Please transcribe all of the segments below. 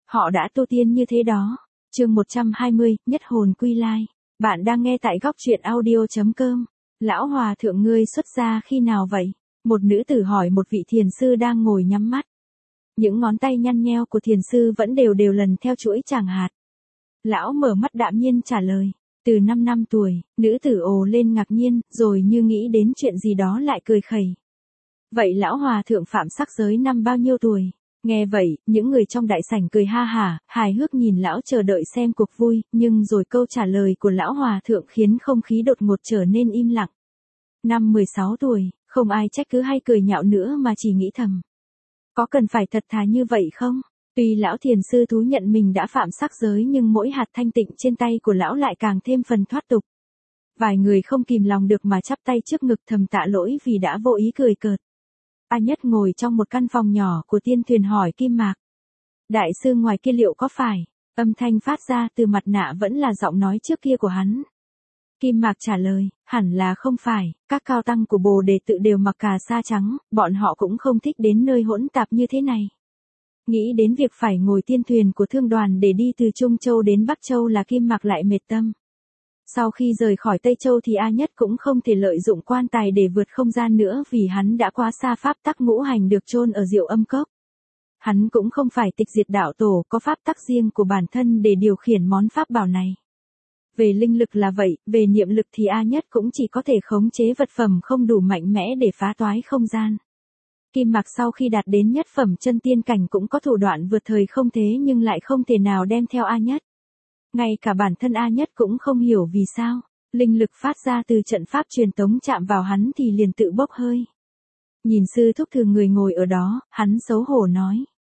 Họ đã tu tiên như thế đó. Chương 120, nhất hồn quy lai. Bạn đang nghe tại góc truyện audio.com. Lão hòa thượng ngươi xuất gia khi nào vậy? Một nữ tử hỏi một vị thiền sư đang ngồi nhắm mắt. Những ngón tay nhăn nheo của thiền sư vẫn đều đều lần theo chuỗi tràng hạt. Lão mở mắt đạm nhiên trả lời. Từ 5 năm tuổi, nữ tử ồ lên ngạc nhiên, rồi như nghĩ đến chuyện gì đó lại cười khẩy. Vậy lão hòa thượng phạm sắc giới năm bao nhiêu tuổi? Nghe vậy, những người trong đại sảnh cười ha hả, hài hước nhìn lão chờ đợi xem cuộc vui, nhưng rồi câu trả lời của lão hòa thượng khiến không khí đột ngột trở nên im lặng. Năm 16 tuổi, không ai trách cứ hay cười nhạo nữa mà chỉ nghĩ thầm. Có cần phải thật thà như vậy không? Tuy lão thiền sư thú nhận mình đã phạm sắc giới nhưng mỗi hạt thanh tịnh trên tay của lão lại càng thêm phần thoát tục. Vài người không kìm lòng được mà chắp tay trước ngực thầm tạ lỗi vì đã vô ý cười cợt. A Nhất ngồi trong một căn phòng nhỏ của tiên thuyền hỏi Kim Mạc. Đại sư ngoài kia liệu có phải? Âm thanh phát ra từ mặt nạ vẫn là giọng nói trước kia của hắn. Kim Mạc trả lời, hẳn là không phải, các cao tăng của Bồ Đề tự đều mặc cà sa trắng, bọn họ cũng không thích đến nơi hỗn tạp như thế này. Nghĩ đến việc phải ngồi tiên thuyền của thương đoàn để đi từ Trung Châu đến Bắc Châu là Kim Mạc lại mệt tâm. Sau khi rời khỏi Tây Châu thì A Nhất cũng không thể lợi dụng quan tài để vượt không gian nữa vì hắn đã quá xa pháp tắc ngũ hành được chôn ở Diệu Âm Cốc. Hắn cũng không phải tịch diệt đạo tổ có pháp tắc riêng của bản thân để điều khiển món pháp bảo này. Về linh lực là vậy, về niệm lực thì A Nhất cũng chỉ có thể khống chế vật phẩm không đủ mạnh mẽ để phá toái không gian. Kim Mạc sau khi đạt đến nhất phẩm chân tiên cảnh cũng có thủ đoạn vượt thời không thế nhưng lại không thể nào đem theo A Nhất. Ngay cả bản thân A Nhất cũng không hiểu vì sao, linh lực phát ra từ trận pháp truyền tống chạm vào hắn thì liền tự bốc hơi. Nhìn sư thúc thường người ngồi ở đó, hắn xấu hổ nói.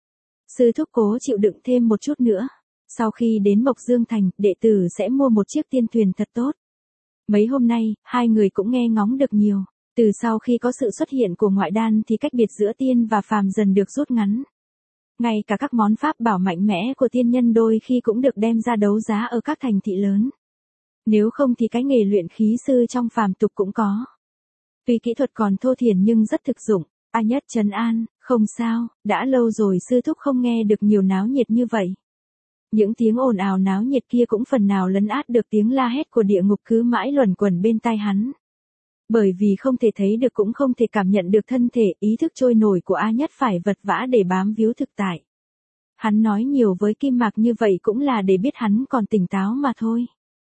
Sư thúc cố chịu đựng thêm một chút nữa. Sau khi đến Mộc Dương Thành, đệ tử sẽ mua một chiếc tiên thuyền thật tốt. Mấy hôm nay, hai người cũng nghe ngóng được nhiều. Từ sau khi có sự xuất hiện của ngoại đan thì cách biệt giữa tiên và phàm dần được rút ngắn. Ngay cả các món pháp bảo mạnh mẽ của tiên nhân đôi khi cũng được đem ra đấu giá ở các thành thị lớn. Nếu không thì cái nghề luyện khí sư trong phàm tục cũng có. Tuy kỹ thuật còn thô thiển nhưng rất thực dụng. A Nhất trấn an, không sao, đã lâu rồi sư thúc không nghe được nhiều náo nhiệt như vậy. Những tiếng ồn ào náo nhiệt kia cũng phần nào lấn át được tiếng la hét của địa ngục cứ mãi luẩn quẩn bên tai hắn. Bởi vì không thể thấy được cũng không thể cảm nhận được thân thể, ý thức trôi nổi của A Nhất phải vật vã để bám víu thực tại. Hắn nói nhiều với Kim Mạc như vậy cũng là để biết hắn còn tỉnh táo mà thôi.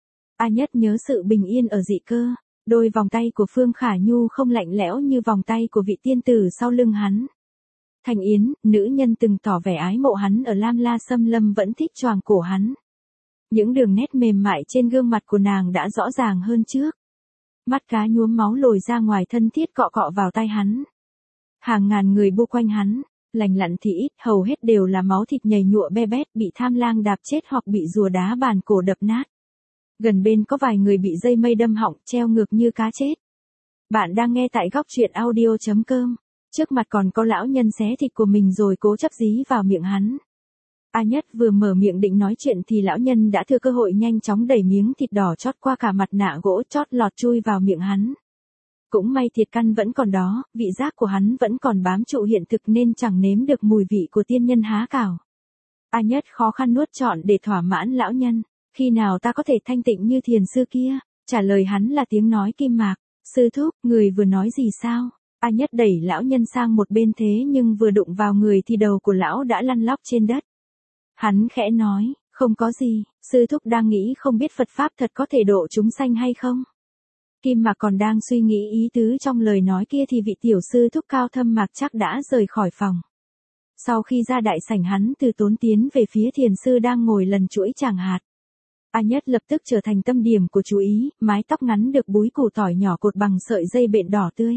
A Nhất nhớ sự bình yên ở dị cơ, đôi vòng tay của Phương Khả Nhu không lạnh lẽo như vòng tay của vị tiên tử sau lưng hắn. Thành Yến, nữ nhân từng tỏ vẻ ái mộ hắn ở Lam La Xâm Lâm vẫn thích choàng cổ hắn. Những đường nét mềm mại trên gương mặt của nàng đã rõ ràng hơn trước. Mắt cá nhuốm máu lồi ra ngoài thân thiết cọ cọ vào tay hắn. Hàng ngàn người bu quanh hắn, lành lặn thì ít, hầu hết đều là máu thịt nhầy nhụa be bét, bị tham lang đạp chết hoặc bị rùa đá bàn cổ đập nát. Gần bên có vài người bị dây mây đâm họng, treo ngược như cá chết. Bạn đang nghe tại góc truyện audio.com. Trước mặt còn có lão nhân xé thịt của mình rồi cố chấp dí vào miệng hắn. A Nhất vừa mở miệng định nói chuyện thì lão nhân đã thừa cơ hội nhanh chóng đẩy miếng thịt đỏ chót qua cả mặt nạ gỗ chót lọt chui vào miệng hắn. Cũng may thịt căn vẫn còn đó, vị giác của hắn vẫn còn bám trụ hiện thực nên chẳng nếm được mùi vị của tiên nhân há cảo. A Nhất khó khăn nuốt trọn để thỏa mãn lão nhân. Khi nào ta có thể thanh tịnh như thiền sư kia? Trả lời hắn là tiếng nói Kim Mạc. Sư thúc, người vừa nói gì sao? A Nhất đẩy lão nhân sang một bên thế nhưng vừa đụng vào người thì đầu của lão đã lăn lóc trên đất. Hắn khẽ nói, không có gì, sư thúc đang nghĩ không biết Phật Pháp thật có thể độ chúng sanh hay không? Kim Mạc còn đang suy nghĩ ý tứ trong lời nói kia thì vị tiểu sư thúc cao thâm Mạc chắc đã rời khỏi phòng. Sau khi ra đại sảnh hắn từ tốn tiến về phía thiền sư đang ngồi lần chuỗi tràng hạt. A Nhất lập tức trở thành tâm điểm của chú ý, mái tóc ngắn được búi củ tỏi nhỏ cột bằng sợi dây bện đỏ tươi.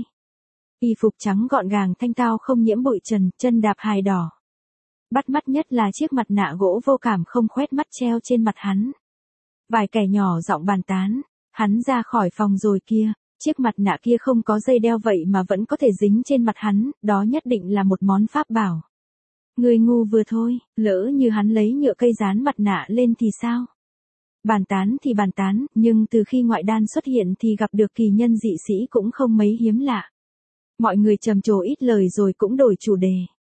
Y phục trắng gọn gàng thanh tao không nhiễm bụi trần, chân đạp hài đỏ. Bắt mắt nhất là chiếc mặt nạ gỗ vô cảm không khoét mắt treo trên mặt hắn. Vài kẻ nhỏ giọng bàn tán, hắn ra khỏi phòng rồi kia, chiếc mặt nạ kia không có dây đeo vậy mà vẫn có thể dính trên mặt hắn, đó nhất định là một món pháp bảo. Người ngu vừa thôi, lỡ như hắn lấy nhựa cây dán mặt nạ lên thì sao? Bàn tán thì bàn tán, nhưng từ khi ngoại đan xuất hiện thì gặp được kỳ nhân dị sĩ cũng không mấy hiếm lạ. Mọi người trầm trồ ít lời rồi cũng đổi chủ đề.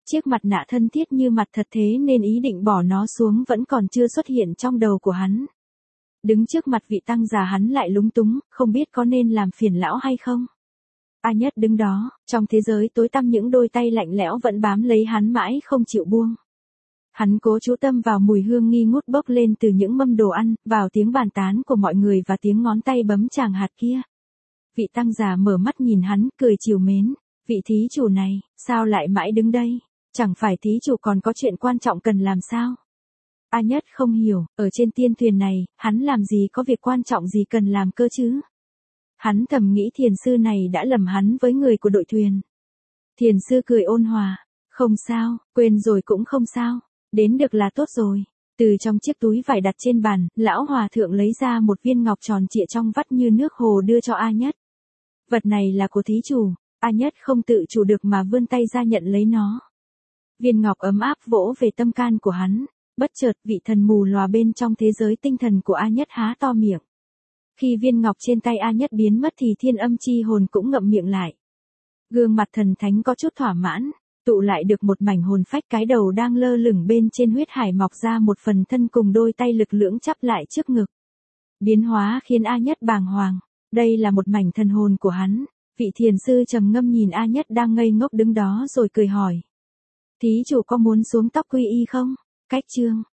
Chiếc mặt nạ thân thiết như mặt thật thế nên ý định bỏ nó xuống vẫn còn chưa xuất hiện trong đầu của hắn. Đứng trước mặt vị tăng già hắn lại lúng túng, không biết có nên làm phiền lão hay không. A Nhất đứng đó, trong thế giới tối tăm những đôi tay lạnh lẽo vẫn bám lấy hắn mãi không chịu buông. Hắn cố chú tâm vào mùi hương nghi ngút bốc lên từ những mâm đồ ăn, vào tiếng bàn tán của mọi người và tiếng ngón tay bấm chàng hạt kia. Vị tăng già mở mắt nhìn hắn, cười trìu mến. Vị thí chủ này, sao lại mãi đứng đây? Chẳng phải thí chủ còn có chuyện quan trọng cần làm sao? A Nhất không hiểu, ở trên tiên thuyền này, hắn làm gì có việc quan trọng gì cần làm cơ chứ? Hắn thầm nghĩ thiền sư này đã lầm hắn với người của đội thuyền. Thiền sư cười ôn hòa. Không sao, quên rồi cũng không sao. Đến được là tốt rồi. Từ trong chiếc túi vải đặt trên bàn, lão hòa thượng lấy ra một viên ngọc tròn trịa trong vắt như nước hồ đưa cho A Nhất. Vật này là của thí chủ. A Nhất không tự chủ được mà vươn tay ra nhận lấy nó. Viên ngọc ấm áp vỗ về tâm can của hắn. Bất chợt vị thần mù lòa bên trong thế giới tinh thần của A Nhất há to miệng. Khi viên ngọc trên tay A Nhất biến mất thì thiên âm chi hồn cũng ngậm miệng lại. Gương mặt thần thánh có chút thỏa mãn, tụ lại được một mảnh hồn phách, cái đầu đang lơ lửng bên trên huyết hải mọc ra một phần thân cùng đôi tay lực lưỡng chắp lại trước ngực. Biến hóa khiến A Nhất bàng hoàng, đây là một mảnh thần hồn của hắn. Vị thiền sư trầm ngâm nhìn A Nhất đang ngây ngốc đứng đó rồi cười hỏi. Thí chủ có muốn xuống tóc quy y không? Cách chương